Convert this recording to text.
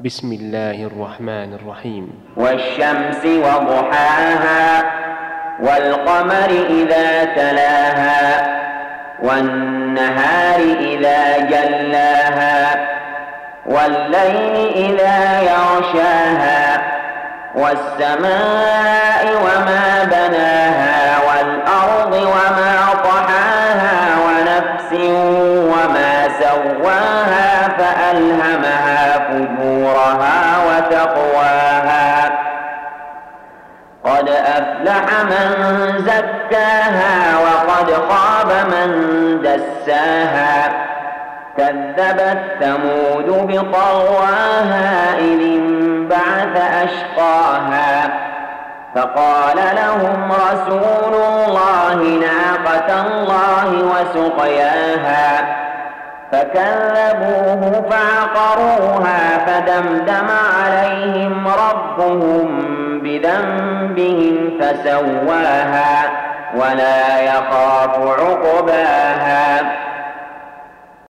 بسم الله الرحمن الرحيم. والشمس وضحاها والقمر إذا تلاها والنهار إذا جلاها والليل إذا يغشاها والسماء وما بناها والأرض وما طحاها ونفس وما سواها فألهمها فجورها وتقواها قد أفلح من زكاها وقد خاب من دساها كذبت ثمود بطغواها إذ انبعث أشقاها فقال لهم رسول الله ناقة الله وسقياها فكذبوه فعقروها فدمدم عليهم ربهم بذنبهم فسواها ولا يخاف عقباها.